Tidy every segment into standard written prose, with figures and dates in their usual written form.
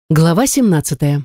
Глава 17.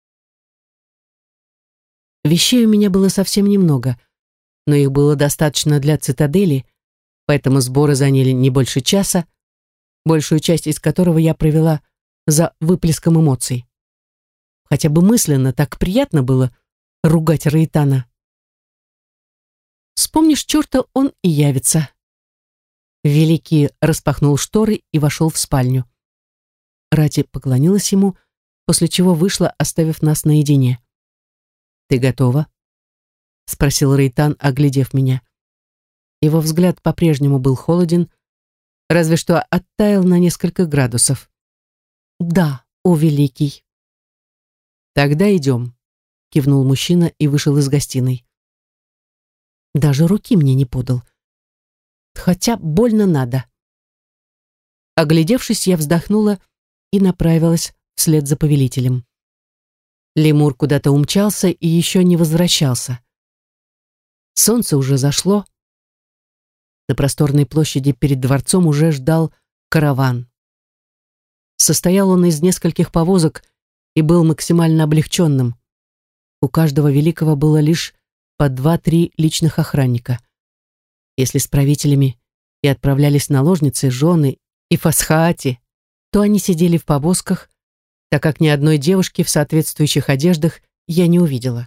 Вещей у меня было совсем немного, но их было достаточно для цитадели, поэтому сборы заняли не больше часа, большую часть из которого я провела за выплеском эмоций. Хотя бы мысленно так приятно было ругать Рейтана. Вспомнишь черта, он и явится. Великий распахнул шторы и вошел в спальню. Рати поклонилась ему, после чего вышла, оставив нас наедине. «Ты готова?» — спросил Рейтан, оглядев меня. Его взгляд по-прежнему был холоден, разве что оттаял на несколько градусов. «Да, о великий!» «Тогда идем», — кивнул мужчина и вышел из гостиной. Даже руки мне не подал. Хотя больно надо. Оглядевшись, я вздохнула и направилась вслед за повелителем. Лемур куда-то умчался и еще не возвращался. Солнце уже зашло. На просторной площади перед дворцом уже ждал караван. Состоял он из нескольких повозок и был максимально облегченным. У каждого великого было лишь по 2-3 личных охранника. Если с правителями и отправлялись наложницы, жены и фасхаати, то они сидели в повозках, так как ни одной девушки в соответствующих одеждах я не увидела.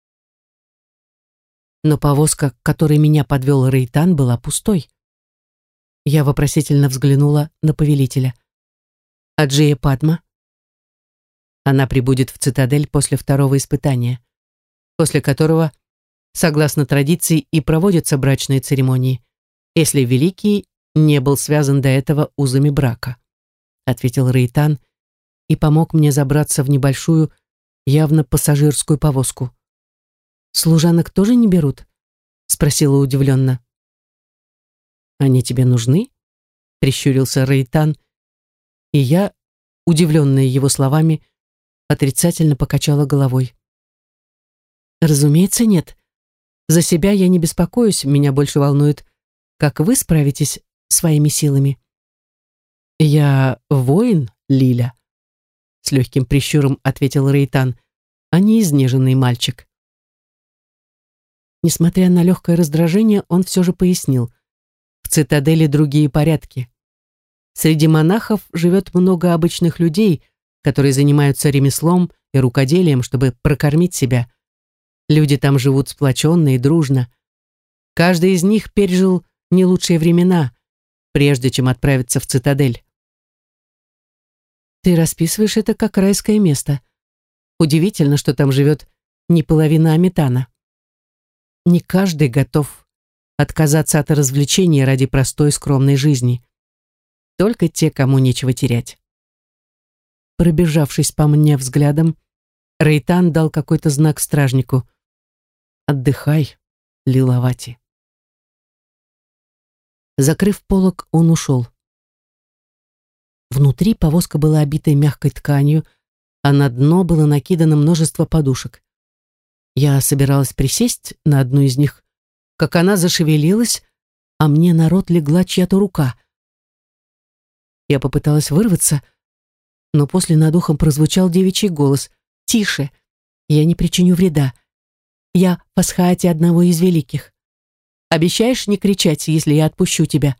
Но повозка, к которой меня подвел Рейтан, была пустой. Я вопросительно взглянула на повелителя. «А Джия Падма?» Она прибудет в цитадель после второго испытания, после которого, согласно традиции, и проводятся брачные церемонии, если Великий не был связан до этого узами брака, ответил Рейтан и помог мне забраться в небольшую, явно пассажирскую повозку. «Служанок тоже не берут?» — спросила удивленно. «Они тебе нужны?» — прищурился Рейтан, и я, удивленная его словами, отрицательно покачала головой. «Разумеется, нет. За себя я не беспокоюсь, меня больше волнует, как вы справитесь своими силами». «Я воин, Лиля», — с легким прищуром ответил Рейтан, а не изнеженный мальчик. Несмотря на легкое раздражение, он все же пояснил. В цитадели другие порядки. Среди монахов живет много обычных людей, которые занимаются ремеслом и рукоделием, чтобы прокормить себя. Люди там живут сплоченно и дружно. Каждый из них пережил не лучшие времена, прежде чем отправиться в цитадель. Ты расписываешь это как райское место. Удивительно, что там живет не половина Аметана. Не каждый готов отказаться от развлечений ради простой скромной жизни. Только те, кому нечего терять. Пробежавшись по мне взглядом, Рейтан дал какой-то знак стражнику. «Отдыхай, Лилавати». Закрыв полог, он ушел. Внутри повозка была обитой мягкой тканью, а на дно было накидано множество подушек. Я собиралась присесть на одну из них, как она зашевелилась, а мне на рот легла чья-то рука. Я попыталась вырваться, но после над ухом прозвучал девичий голос. «Тише, я не причиню вреда. Я в Асхаате одного из великих. Обещаешь не кричать, если я отпущу тебя?»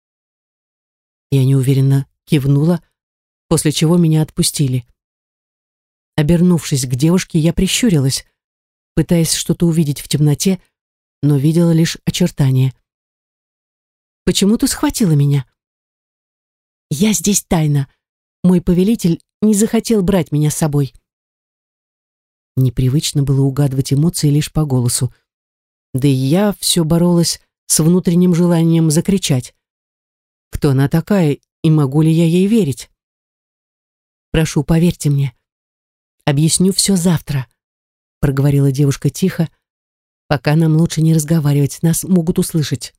Я неуверенно кивнула, после чего меня отпустили. Обернувшись к девушке, я прищурилась, пытаясь что-то увидеть в темноте, но видела лишь очертания. «Почему ты схватила меня?» «Я здесь тайно. Мой повелитель не захотел брать меня с собой». Непривычно было угадывать эмоции лишь по голосу. Да и я все боролась с внутренним желанием закричать. Кто она такая и могу ли я ей верить? «Прошу, поверьте мне. Объясню все завтра», — проговорила девушка тихо. «Пока нам лучше не разговаривать, нас могут услышать».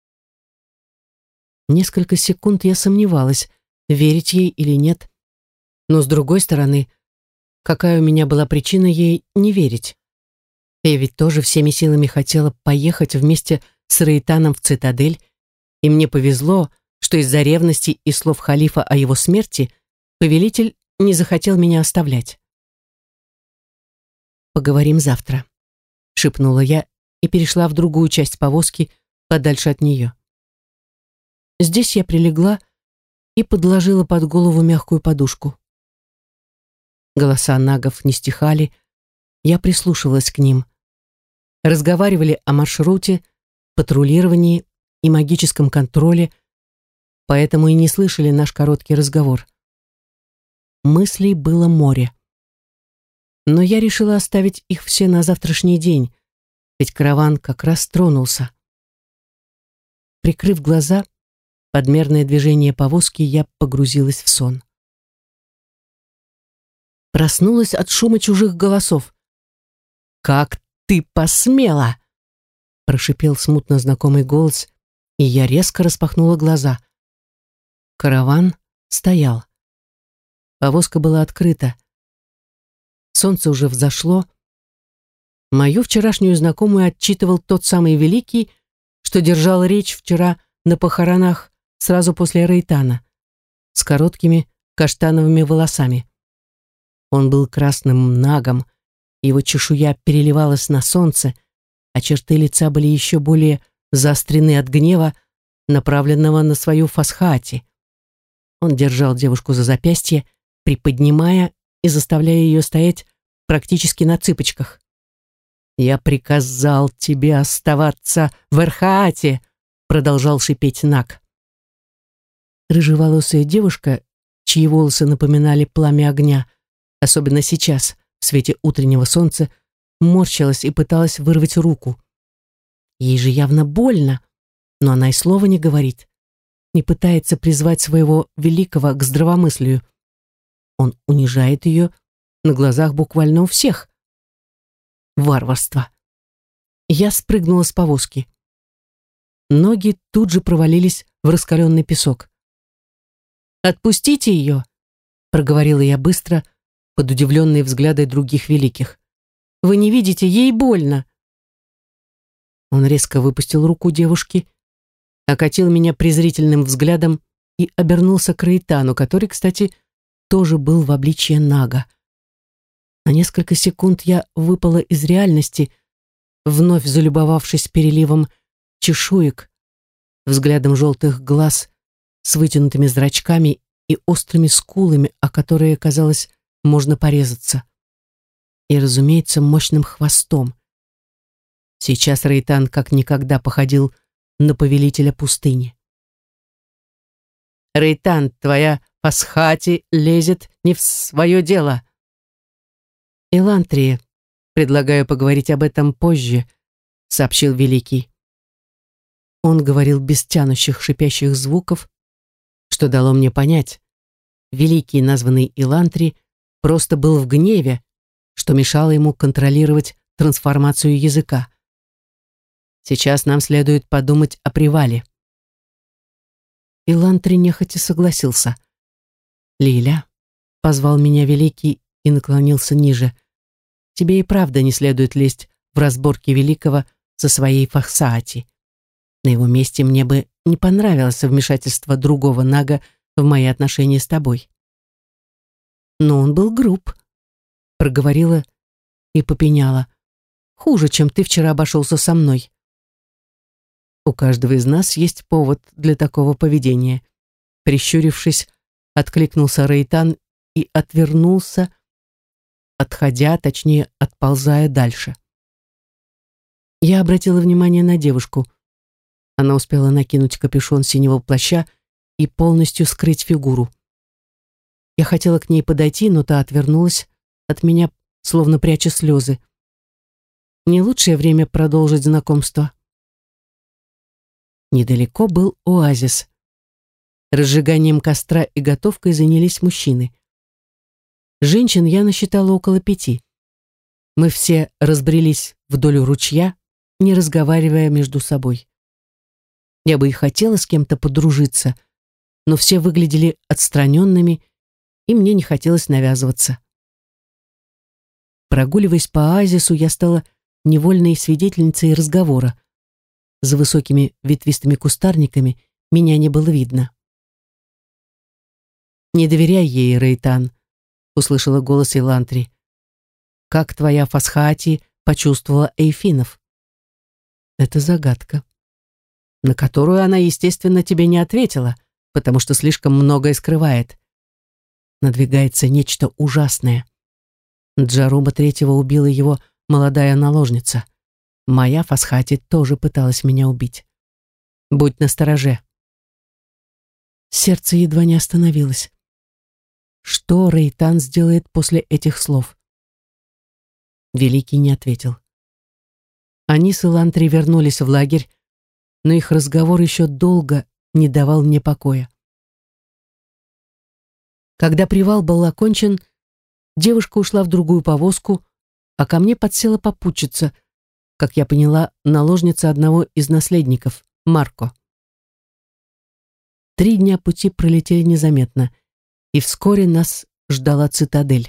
Несколько секунд я сомневалась, верить ей или нет. Но с другой стороны, какая у меня была причина ей не верить? Я ведь тоже всеми силами хотела поехать вместе с Рейтаном в цитадель, и мне повезло, что из-за ревности и слов халифа о его смерти повелитель не захотел меня оставлять. «Поговорим завтра», — шепнула я и перешла в другую часть повозки, подальше от нее. Здесь я прилегла и подложила под голову мягкую подушку. Голоса нагов не стихали, я прислушивалась к ним. Разговаривали о маршруте, патрулировании и магическом контроле, поэтому и не слышали наш короткий разговор. Мыслей было море. Но я решила оставить их все на завтрашний день, ведь караван как раз тронулся. Прикрыв глаза, под мерное движение повозки я погрузилась в сон. Проснулась от шума чужих голосов. «Как ты посмела!» прошипел смутно знакомый голос, и я резко распахнула глаза. Караван стоял. Повозка была открыта. Солнце уже взошло. Мою вчерашнюю знакомую отчитывал тот самый Великий, что держал речь вчера на похоронах сразу после Рейтана, с короткими каштановыми волосами. Он был красным нагом, его чешуя переливалась на солнце, а черты лица были еще более заострены от гнева, направленного на свою Фасхати. Он держал девушку за запястье, приподнимая и заставляя ее стоять практически на цыпочках. «Я приказал тебе оставаться в Эрхаате», продолжал шипеть Наг. Рыжеволосая девушка, чьи волосы напоминали пламя огня, особенно сейчас, в свете утреннего солнца, морщилась и пыталась вырвать руку. Ей же явно больно, но она и слова не говорит, не пытается призвать своего великого к здравомыслию. Он унижает ее на глазах буквально у всех. Варварство. Я спрыгнула с повозки. Ноги тут же провалились в раскаленный песок. «Отпустите ее!» — проговорила я быстро, под удивленные взгляды других великих. «Вы не видите, ей больно!» Он резко выпустил руку девушки, окатил меня презрительным взглядом и обернулся к Рейтану, который, кстати, тоже был в обличье Нага. На несколько секунд я выпала из реальности, вновь залюбовавшись переливом чешуек, взглядом желтых глаз с вытянутыми зрачками и острыми скулами, о которые, казалось, можно порезаться. И, разумеется, мощным хвостом. Сейчас Рейтан как никогда походил на повелителя пустыни. «Рейтан, твоя Фасхати лезет не в свое дело!» «Элантрия, предлагаю поговорить об этом позже», — сообщил Великий. Он говорил без тянущих шипящих звуков, что дало мне понять. Великий, названный Элантри, просто был в гневе, что мешало ему контролировать трансформацию языка. Сейчас нам следует подумать о привале. Элантри нехотя согласился. «Лиля», — позвал меня Великий и наклонился ниже, — «тебе и правда не следует лезть в разборки Великого со своей Фахсаати. На его месте мне бы не понравилось вмешательство другого Нага в мои отношения с тобой». «Но он был груб», — проговорила и попеняла. «Хуже, чем ты вчера обошелся со мной». «У каждого из нас есть повод для такого поведения», — прищурившись, откликнулся Рейтан и отвернулся, отходя, точнее, отползая дальше. Я обратила внимание на девушку. Она успела накинуть капюшон синего плаща и полностью скрыть фигуру. Я хотела к ней подойти, но та отвернулась от меня, словно пряча слезы. Не лучшее время продолжить знакомство. Недалеко был оазис. Разжиганием костра и готовкой занялись мужчины. Женщин я насчитала около 5. Мы все разбрелись вдоль ручья, не разговаривая между собой. Я бы и хотела с кем-то подружиться, но все выглядели отстраненными, и мне не хотелось навязываться. Прогуливаясь по оазису, я стала невольной свидетельницей разговора. За высокими ветвистыми кустарниками меня не было видно. «Не доверяй ей, Рейтан», услышала голос Элантри. «Как твоя Фасхаати почувствовала Эйфинов?» Это загадка, на которую она, естественно, тебе не ответила, потому что слишком многое скрывает. Надвигается нечто ужасное. Джаруба Третьего убила его молодая наложница. Моя Фасхати тоже пыталась меня убить. Будь настороже. Сердце едва не остановилось. Что Рейтан сделает после этих слов? Великий не ответил. Они с Элантри вернулись в лагерь, но их разговор еще долго не давал мне покоя. Когда привал был окончен, девушка ушла в другую повозку, а ко мне подсела попутчица, как я поняла, наложница одного из наследников, Марко. 3 дня пути пролетели незаметно, и вскоре нас ждала цитадель.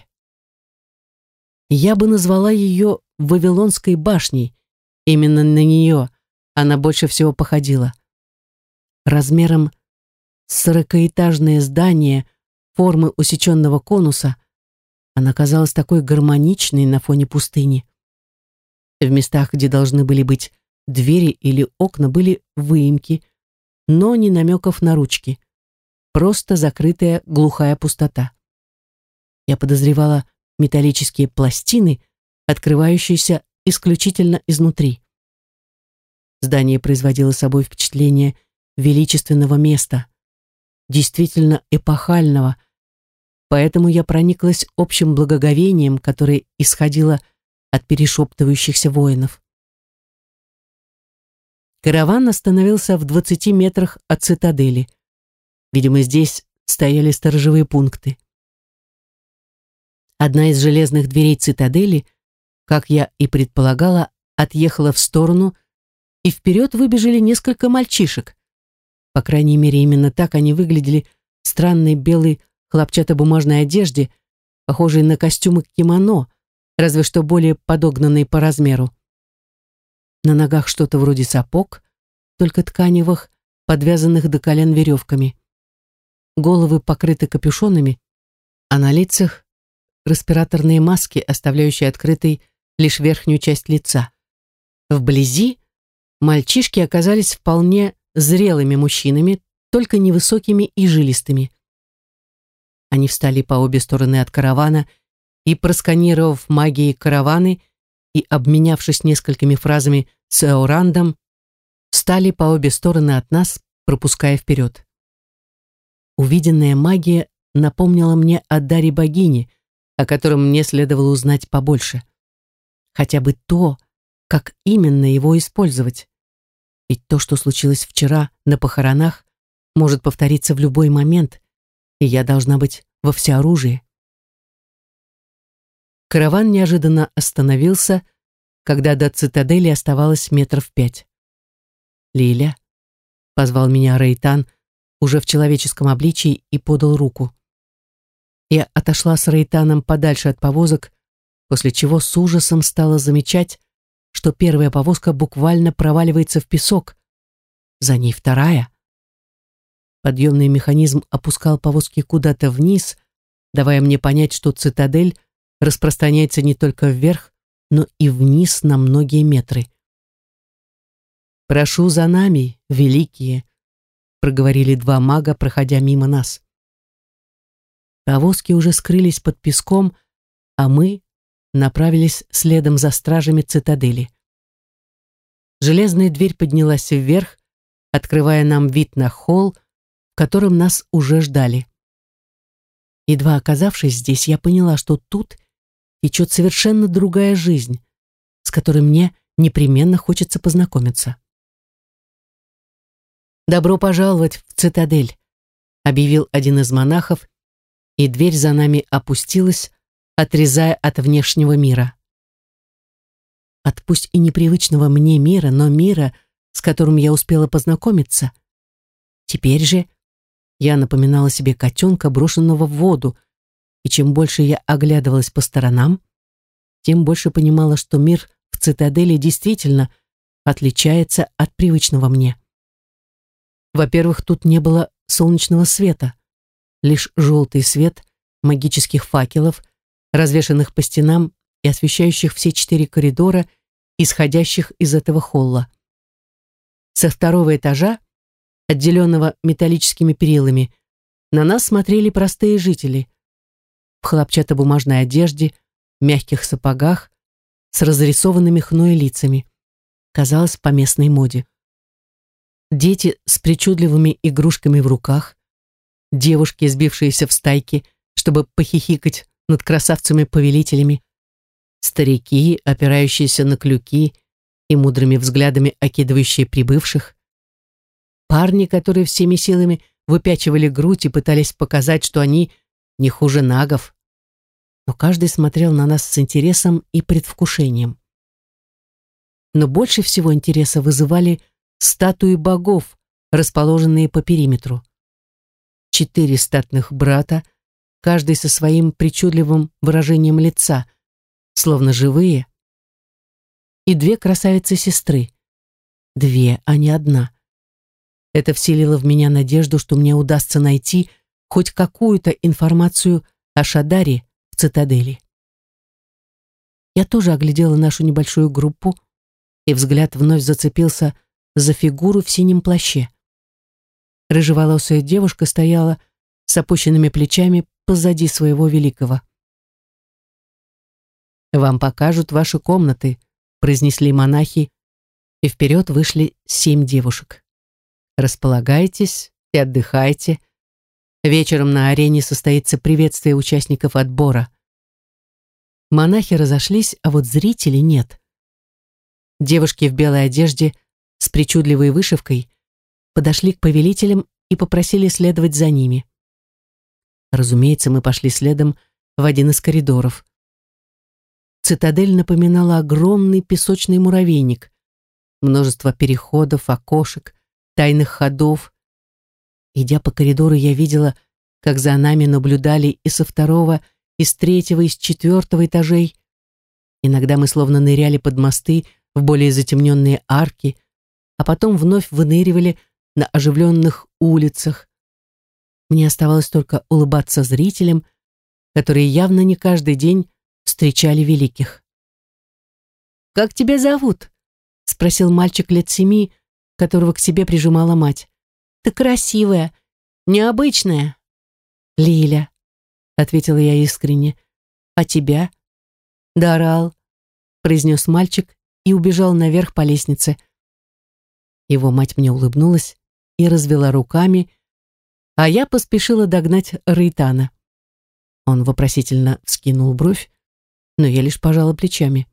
Я бы назвала ее Вавилонской башней. Именно на нее она больше всего походила. Размером с 40-этажное здание формы усеченного конуса, она казалась такой гармоничной на фоне пустыни. В местах, где должны были быть двери или окна, были выемки, но ни намеков на ручки. Просто закрытая глухая пустота. Я подозревала металлические пластины, открывающиеся исключительно изнутри. Здание производило собой впечатление величественного места, действительно эпохального, поэтому я прониклась общим благоговением, которое исходило от перешептывающихся воинов. Караван остановился в 20 метрах от цитадели. Видимо, здесь стояли сторожевые пункты. Одна из железных дверей цитадели, как я и предполагала, отъехала в сторону, и вперед выбежали несколько мальчишек. По крайней мере, именно так они выглядели в странной белой хлопчатобумажной одежде, похожей на костюмы кимоно, разве что более подогнанные по размеру. На ногах что-то вроде сапог, только тканевых, подвязанных до колен веревками. Головы покрыты капюшонами, а на лицах респираторные маски, оставляющие открытой лишь верхнюю часть лица. Вблизи мальчишки оказались вполне зрелыми мужчинами, только невысокими и жилистыми. Они встали по обе стороны от каравана и, просканировав магией караваны и обменявшись несколькими фразами с Эорандом, встали по обе стороны от нас, пропуская вперед. Увиденная магия напомнила мне о даре богини, о котором мне следовало узнать побольше. Хотя бы то, как именно его использовать. Ведь то, что случилось вчера на похоронах, может повториться в любой момент, и я должна быть во всеоружии. Караван неожиданно остановился, когда до цитадели оставалось 5 метров. «Лиля», — позвал меня Рейтан, уже в человеческом обличии, и подал руку. Я отошла с Рейтаном подальше от повозок, после чего с ужасом стала замечать, что первая повозка буквально проваливается в песок. За ней вторая. Подъемный механизм опускал повозки куда-то вниз, давая мне понять, что цитадель распространяется не только вверх, но и вниз на многие метры. «Прошу за нами, великие», — проговорили 2 мага, проходя мимо нас. Повозки уже скрылись под песком, а мы направились следом за стражами цитадели. Железная дверь поднялась вверх, открывая нам вид на холл, в котором нас уже ждали. Едва оказавшись здесь, я поняла, что тут течет совершенно другая жизнь, с которой мне непременно хочется познакомиться. «Добро пожаловать в цитадель», — объявил один из монахов, и дверь за нами опустилась, отрезая от внешнего мира. От пусть и непривычного мне мира, но мира, с которым я успела познакомиться. Теперь же я напоминала себе котенка, брошенного в воду, и чем больше я оглядывалась по сторонам, тем больше понимала, что мир в цитадели действительно отличается от привычного мне. Во-первых, тут не было солнечного света, лишь желтый свет, магических факелов, развешанных по стенам и освещающих все 4 коридора, исходящих из этого холла. Со второго этажа, отделенного металлическими перилами, на нас смотрели простые жители в хлопчатобумажной одежде, мягких сапогах, с разрисованными хной лицами. Казалось, по местной моде. Дети с причудливыми игрушками в руках, девушки, сбившиеся в стайки, чтобы похихикать над красавцами-повелителями, старики, опирающиеся на клюки и мудрыми взглядами окидывающие прибывших, парни, которые всеми силами выпячивали грудь и пытались показать, что они не хуже нагов. Но каждый смотрел на нас с интересом и предвкушением. Но больше всего интереса вызывали статуи богов, расположенные по периметру. 4 статных брата, каждый со своим причудливым выражением лица, словно живые, и 2 красавицы-сестры. 2, а не одна. Это вселило в меня надежду, что мне удастся найти хоть какую-то информацию о Шадаре в цитадели. Я тоже оглядела нашу небольшую группу, и взгляд вновь зацепился за фигуру в синем плаще. Рыжеволосая девушка стояла с опущенными плечами позади своего великого. «Вам покажут ваши комнаты», — произнесли монахи, и вперед вышли 7 девушек. «Располагайтесь и отдыхайте. Вечером на арене состоится приветствие участников отбора». Монахи разошлись, а вот зрителей нет. Девушки в белой одежде с причудливой вышивкой подошли к повелителям и попросили следовать за ними. Разумеется, мы пошли следом в один из коридоров. Цитадель напоминала огромный песочный муравейник. Множество переходов, окошек, тайных ходов. Идя по коридору, я видела, как за нами наблюдали и со 2-го, и с 3-го, и с 4-го этажей. Иногда мы словно ныряли под мосты в более затемненные арки, а потом вновь выныривали на оживленных улицах. Мне оставалось только улыбаться зрителям, которые явно не каждый день встречали великих. «Как тебя зовут?» — спросил мальчик лет 7, которого к себе прижимала мать. «Ты красивая, необычная». «Лиля», — ответила я искренне. «А тебя?» «Дарал», — произнес мальчик и убежал наверх по лестнице. Его мать мне улыбнулась и развела руками, а я поспешила догнать Рейтана. Он вопросительно вскинул бровь, но я лишь пожала плечами.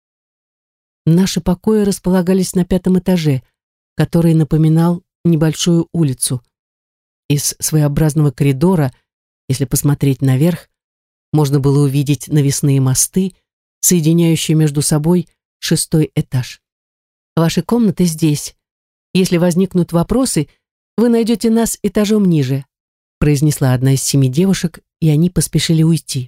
Наши покои располагались на 5-м этаже, который напоминал небольшую улицу. Из своеобразного коридора, если посмотреть наверх, можно было увидеть навесные мосты, соединяющие между собой 6-й этаж. «Ваши комнаты здесь. Если возникнут вопросы, вы найдете нас этажом ниже», произнесла одна из 7 девушек, и они поспешили уйти.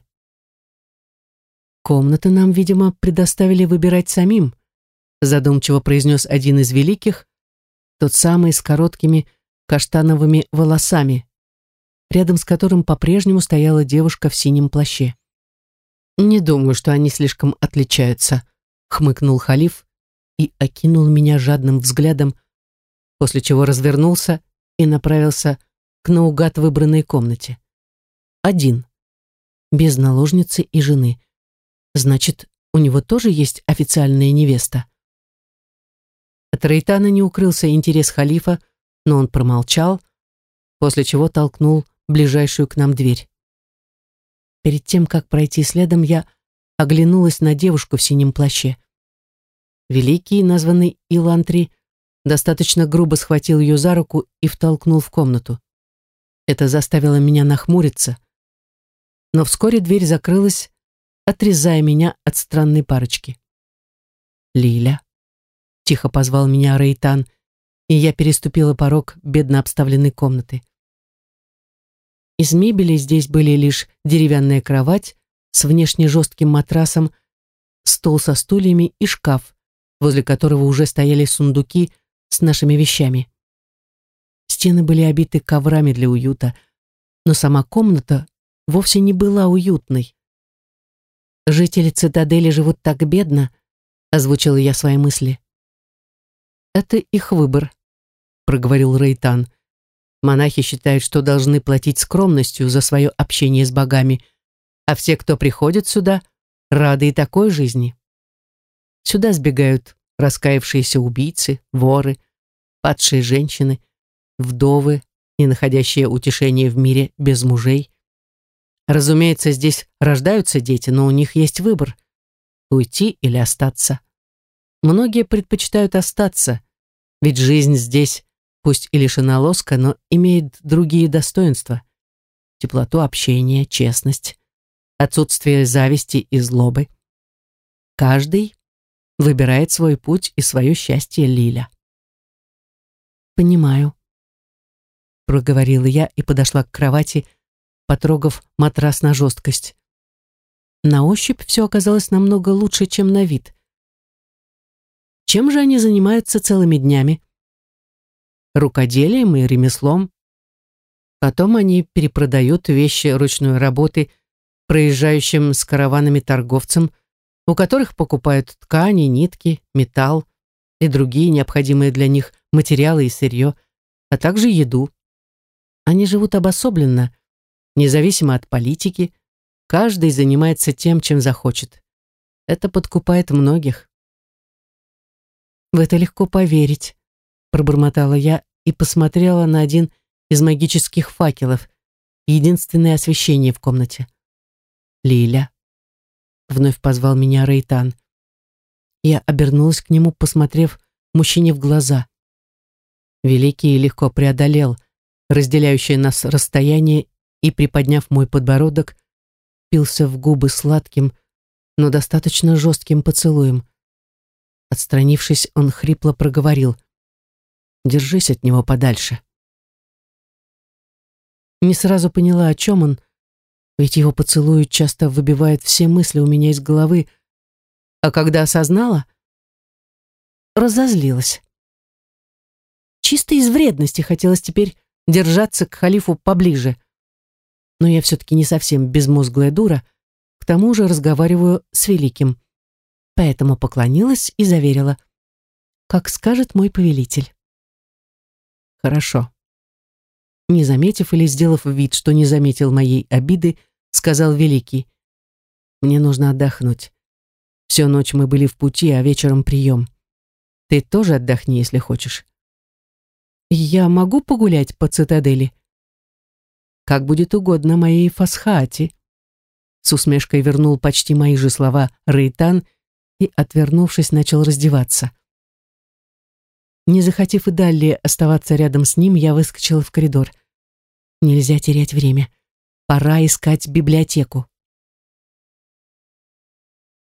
«Комнаты нам, видимо, предоставили выбирать самим», задумчиво произнес один из великих, тот самый с короткими каштановыми волосами, рядом с которым по-прежнему стояла девушка в синем плаще. «Не думаю, что они слишком отличаются», хмыкнул халиф и окинул меня жадным взглядом, после чего развернулся и направился к наугад выбранной комнате. Один, без наложницы и жены. Значит, у него тоже есть официальная невеста. От Рейтана не укрылся интерес халифа, но он промолчал, после чего толкнул ближайшую к нам дверь. Перед тем, как пройти следом, я оглянулась на девушку в синем плаще. Великий, названный Илантри, достаточно грубо схватил ее за руку и втолкнул в комнату. Это заставило меня нахмуриться. Но вскоре дверь закрылась, отрезая меня от странной парочки. «Лиля», — тихо позвал меня Рейтан, и я переступила порог бедно обставленной комнаты. Из мебели здесь были лишь деревянная кровать с внешне жестким матрасом, стол со стульями и шкаф, возле которого уже стояли сундуки с нашими вещами. Стены были обиты коврами для уюта, но сама комната вовсе не была уютной. «Жители цитадели живут так бедно», — озвучила я свои мысли. «Это их выбор», — проговорил Рейтан. «Монахи считают, что должны платить скромностью за свое общение с богами, а все, кто приходит сюда, рады и такой жизни. Сюда сбегают раскаявшиеся убийцы, воры, падшие женщины, вдовы, не находящие утешения в мире без мужей. Разумеется, здесь рождаются дети, но у них есть выбор — уйти или остаться. Многие предпочитают остаться, ведь жизнь здесь, пусть и лишена лоска, но имеет другие достоинства: теплоту общения, честность, отсутствие зависти и злобы. Каждый выбирает свой путь и свое счастье, Лиля». «Понимаю», — проговорила я и подошла к кровати, потрогав матрас на жесткость. На ощупь все оказалось намного лучше, чем на вид. Чем же они занимаются целыми днями? Рукоделием и ремеслом. Потом они перепродают вещи ручной работы проезжающим с караванами торговцам, у которых покупают ткани, нитки, металл и другие необходимые для них материалы и сырье, а также еду. Они живут обособленно, независимо от политики, каждый занимается тем, чем захочет. Это подкупает многих. «В это легко поверить», — пробормотала я и посмотрела на один из магических факелов, единственное освещение в комнате. «Лиля», — вновь позвал меня Рейтан. Я обернулась к нему, посмотрев мужчине в глаза. Великий легко преодолел разделяющее нас расстояние и, приподняв мой подбородок, впился в губы сладким, но достаточно жестким поцелуем. Отстранившись, он хрипло проговорил: «Держись от него подальше». Не сразу поняла, о чем он, ведь его поцелуи часто выбивают все мысли у меня из головы, а когда осознала, разозлилась. Чисто из вредности хотелось теперь держаться к халифу поближе. Но я все-таки не совсем безмозглая дура, к тому же разговариваю с великим. Поэтому поклонилась и заверила: «Как скажет мой повелитель». «Хорошо». Не заметив или сделав вид, что не заметил моей обиды, сказал великий: «Мне нужно отдохнуть. Всю ночь мы были в пути, а вечером прием. Ты тоже отдохни, если хочешь». «Я могу погулять по цитадели?» «Как будет угодно моей Фасхаати», — с усмешкой вернул почти мои же слова Рейтан и, отвернувшись, начал раздеваться. Не захотев и далее оставаться рядом с ним, я выскочила в коридор. Нельзя терять время. Пора искать библиотеку.